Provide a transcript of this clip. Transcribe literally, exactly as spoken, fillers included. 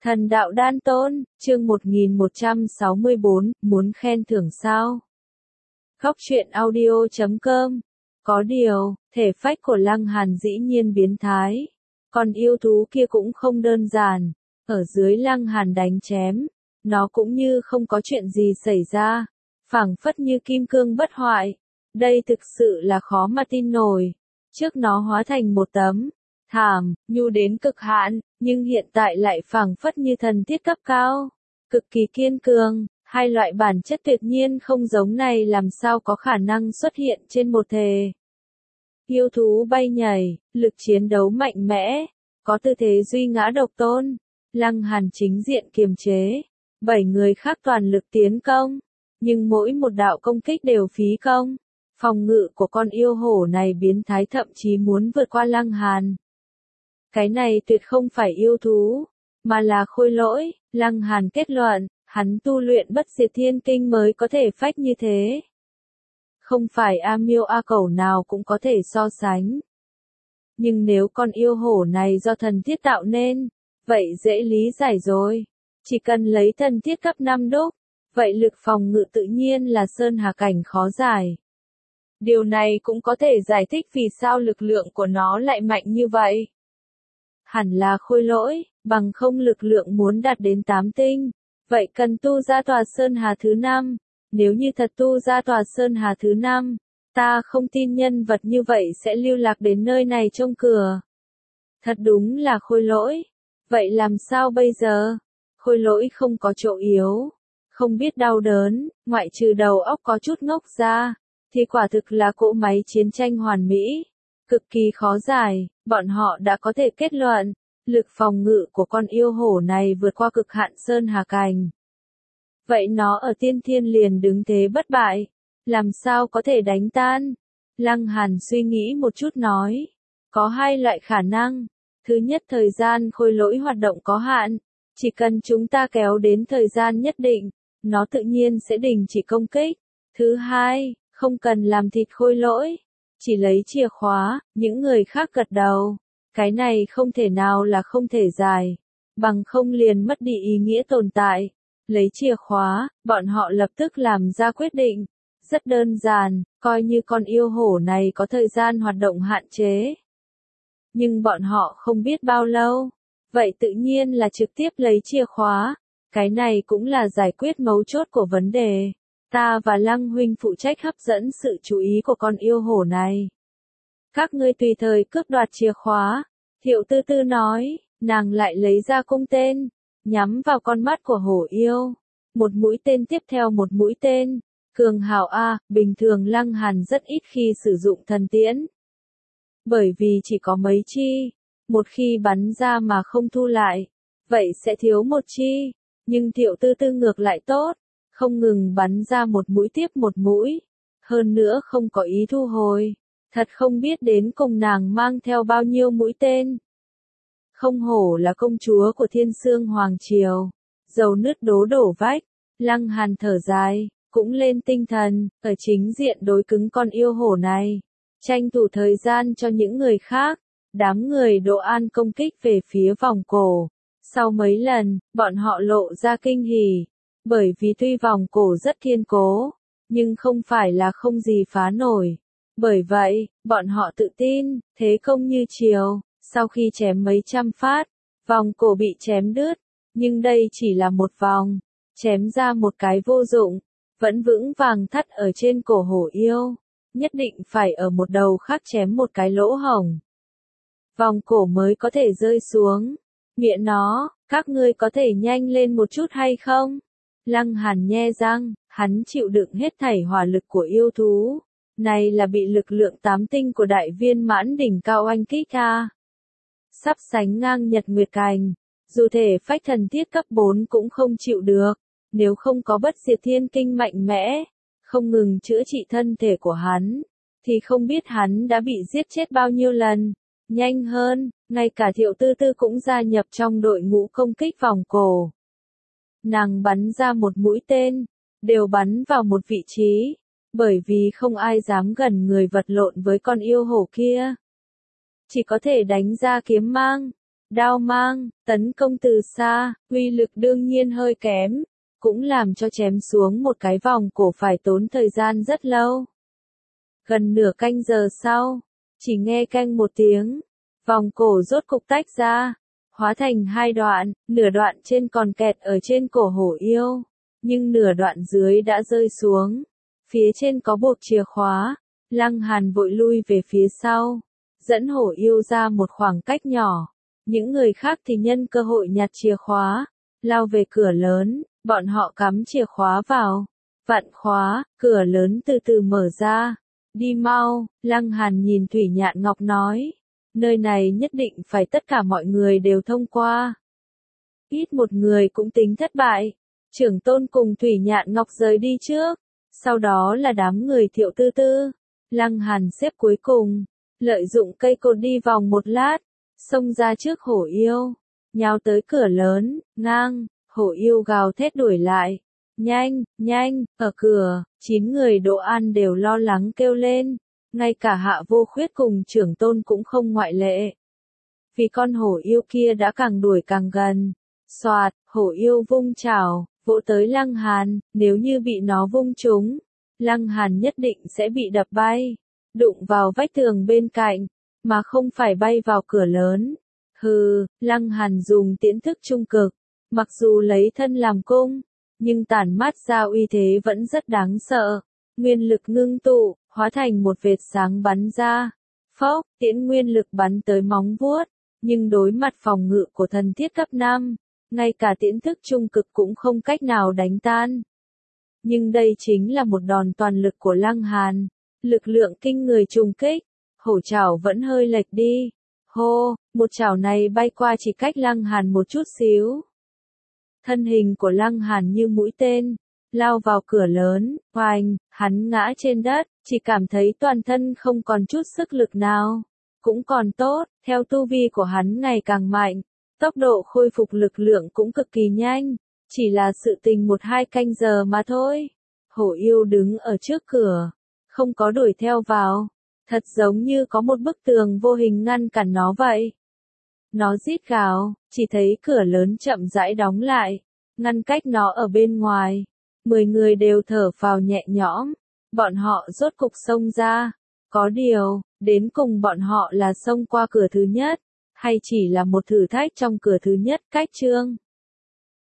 Thần đạo đan tôn, chương một nghìn một trăm sáu mươi bốn, muốn khen thưởng sao? Góc truyện audio chấm com. Có điều, thể phách của Lăng Hàn dĩ nhiên biến thái. Còn yêu thú kia cũng không đơn giản. Ở dưới Lăng Hàn đánh chém, nó cũng như không có chuyện gì xảy ra. Phảng phất như kim cương bất hoại. Đây thực sự là khó mà tin nổi. Trước nó hóa thành một tấm thảm, nhu đến cực hạn, nhưng hiện tại lại phảng phất như thần thiết cấp cao, cực kỳ kiên cường. Hai loại bản chất tuyệt nhiên không giống này làm sao có khả năng xuất hiện trên một thể. Yêu thú bay nhảy, lực chiến đấu mạnh mẽ, có tư thế duy ngã độc tôn. Lăng Hàn chính diện kiềm chế, bảy người khác toàn lực tiến công, nhưng mỗi một đạo công kích đều phí công. Phòng ngự của con yêu hổ này biến thái thậm chí muốn vượt qua Lăng Hàn. Cái này tuyệt không phải yêu thú, mà là khôi lỗi. Lăng Hàn kết luận, hắn tu luyện bất diệt thiên kinh mới có thể phách như thế. Không phải A Miêu A Cẩu nào cũng có thể so sánh. Nhưng nếu con yêu hổ này do thần thiết tạo nên, vậy dễ lý giải rồi. Chỉ cần lấy thần thiết cấp năm đúc, vậy lực phòng ngự tự nhiên là sơn hà cảnh khó giải. Điều này cũng có thể giải thích vì sao lực lượng của nó lại mạnh như vậy. Hẳn là khôi lỗi, bằng không lực lượng muốn đạt đến tám tinh, vậy cần tu ra tòa sơn hà thứ năm. Nếu như thật tu ra tòa sơn hà thứ năm, ta không tin nhân vật như vậy sẽ lưu lạc đến nơi này trông cửa. Thật đúng là khôi lỗi. Vậy làm sao bây giờ? Khôi lỗi không có chỗ yếu, không biết đau đớn, ngoại trừ đầu óc có chút ngốc ra, thì quả thực là cỗ máy chiến tranh hoàn mỹ, cực kỳ khó giải. Bọn họ đã có thể kết luận, lực phòng ngự của con yêu hổ này vượt qua cực hạn sơn hà cảnh. Vậy nó ở tiên thiên liền đứng thế bất bại, làm sao có thể đánh tan? Lăng Hàn suy nghĩ một chút nói, có hai loại khả năng. Thứ nhất, thời gian khôi lỗi hoạt động có hạn, chỉ cần chúng ta kéo đến thời gian nhất định, nó tự nhiên sẽ đình chỉ công kích. Thứ hai, không cần làm thịt khôi lỗi, chỉ lấy chìa khóa. Những người khác gật đầu, cái này không thể nào là không thể giải, bằng không liền mất đi ý nghĩa tồn tại. Lấy chìa khóa, bọn họ lập tức làm ra quyết định. Rất đơn giản, coi như con yêu hổ này có thời gian hoạt động hạn chế. Nhưng bọn họ không biết bao lâu, vậy tự nhiên là trực tiếp lấy chìa khóa. Cái này cũng là giải quyết mấu chốt của vấn đề. Ta và Lăng huynh phụ trách hấp dẫn sự chú ý của con yêu hổ này. Các ngươi tùy thời cướp đoạt chìa khóa. Thiệu Tư Tư nói, nàng lại lấy ra cung tên, nhắm vào con mắt của hổ yêu. Một mũi tên tiếp theo một mũi tên. Cường hào A, bình thường Lăng Hàn rất ít khi sử dụng thần tiễn. Bởi vì chỉ có mấy chi, một khi bắn ra mà không thu lại, vậy sẽ thiếu một chi. Nhưng Thiệu Tư Tư ngược lại tốt, không ngừng bắn ra một mũi tiếp một mũi. Hơn nữa không có ý thu hồi. Thật không biết đến cùng nàng mang theo bao nhiêu mũi tên. Không hổ là công chúa của Thiên Sương Hoàng Triều. Dầu nứt đố đổ vách. Lăng Hàn thở dài, cũng lên tinh thần, ở chính diện đối cứng con yêu hổ này. Tranh thủ thời gian cho những người khác. Đám người Đỗ An công kích về phía vòng cổ. Sau mấy lần, bọn họ lộ ra kinh hỉ. Bởi vì tuy vòng cổ rất kiên cố, nhưng không phải là không gì phá nổi. Bởi vậy, bọn họ tự tin, thế công như chiều. Sau khi chém mấy trăm phát, vòng cổ bị chém đứt. Nhưng đây chỉ là một vòng, chém ra một cái vô dụng, vẫn vững vàng thắt ở trên cổ hổ yêu. Nhất định phải ở một đầu khác chém một cái lỗ hổng, vòng cổ mới có thể rơi xuống. Mẹ nó, các ngươi có thể nhanh lên một chút hay không? Lăng Hàn nhe răng, hắn chịu đựng hết thảy hỏa lực của yêu thú. Này là bị lực lượng tám tinh của đại viên mãn đỉnh cao oanh kích a. Sắp sánh ngang Nhật Nguyệt Cảnh. Dù thể phách thần thiết cấp bốn cũng không chịu được. Nếu không có bất diệt thiên kinh mạnh mẽ, không ngừng chữa trị thân thể của hắn, thì không biết hắn đã bị giết chết bao nhiêu lần. Nhanh hơn, ngay cả Thiệu Tư Tư cũng gia nhập trong đội ngũ công kích vòng cổ. Nàng bắn ra một mũi tên, đều bắn vào một vị trí, bởi vì không ai dám gần người vật lộn với con yêu hổ kia. Chỉ có thể đánh ra kiếm mang. đao mang, tấn công từ xa, uy lực đương nhiên hơi kém, cũng làm cho chém xuống một cái vòng cổ phải tốn thời gian rất lâu. Gần nửa canh giờ sau, chỉ nghe canh một tiếng, vòng cổ rốt cục tách ra, hóa thành hai đoạn, nửa đoạn trên còn kẹt ở trên cổ hổ yêu, nhưng nửa đoạn dưới đã rơi xuống. Phía trên có buộc chìa khóa, Lăng Hàn vội lui về phía sau, dẫn hổ yêu ra một khoảng cách nhỏ. Những người khác thì nhân cơ hội nhặt chìa khóa, lao về cửa lớn, bọn họ cắm chìa khóa vào, vặn khóa, cửa lớn từ từ mở ra. Đi mau, Lăng Hàn nhìn Thủy Nhạn Ngọc nói, nơi này nhất định phải tất cả mọi người đều thông qua. Ít một người cũng tính thất bại. Trưởng tôn cùng Thủy Nhạn Ngọc rời đi trước, sau đó là đám người Thiệu Tư Tư. Lăng Hàn xếp cuối cùng, lợi dụng cây cột đi vòng một lát, xông ra trước hổ yêu, nhào tới cửa lớn, ngang, hổ yêu gào thét đuổi lại. Nhanh, nhanh, ở cửa, chín người Đỗ An đều lo lắng kêu lên, ngay cả Hạ Vô Khuyết cùng trưởng tôn cũng không ngoại lệ. Vì con hổ yêu kia đã càng đuổi càng gần, xoạt, hổ yêu vung chảo, vỗ tới Lăng Hàn, nếu như bị nó vung trúng, Lăng Hàn nhất định sẽ bị đập bay, đụng vào vách tường bên cạnh, mà không phải bay vào cửa lớn. Hừ, Lăng Hàn dùng tiễn thức trung cực, mặc dù lấy thân làm cung, nhưng tản mát ra uy thế vẫn rất đáng sợ. Nguyên lực ngưng tụ, hóa thành một vệt sáng bắn ra. Phốc, tiễn nguyên lực bắn tới móng vuốt, nhưng đối mặt phòng ngự của thần thiết cấp năm, ngay cả tiễn thức trung cực cũng không cách nào đánh tan. Nhưng đây chính là một đòn toàn lực của Lăng Hàn, lực lượng kinh người trùng kích, hổ chảo vẫn hơi lệch đi. Hô, một chảo này bay qua chỉ cách Lăng Hàn một chút xíu. Thân hình của Lăng Hàn như mũi tên, lao vào cửa lớn, oanh, hắn ngã trên đất, chỉ cảm thấy toàn thân không còn chút sức lực nào. Cũng còn tốt, theo tu vi của hắn ngày càng mạnh, tốc độ khôi phục lực lượng cũng cực kỳ nhanh, chỉ là sự tình một hai canh giờ mà thôi. Hổ yêu đứng ở trước cửa, không có đuổi theo vào, thật giống như có một bức tường vô hình ngăn cản nó vậy. Nó rít gào, chỉ thấy cửa lớn chậm rãi đóng lại, ngăn cách nó ở bên ngoài. Mười người đều thở phào nhẹ nhõm, bọn họ rốt cục xông ra. Có điều, đến cùng bọn họ là xông qua cửa thứ nhất, hay chỉ là một thử thách trong cửa thứ nhất cách chương.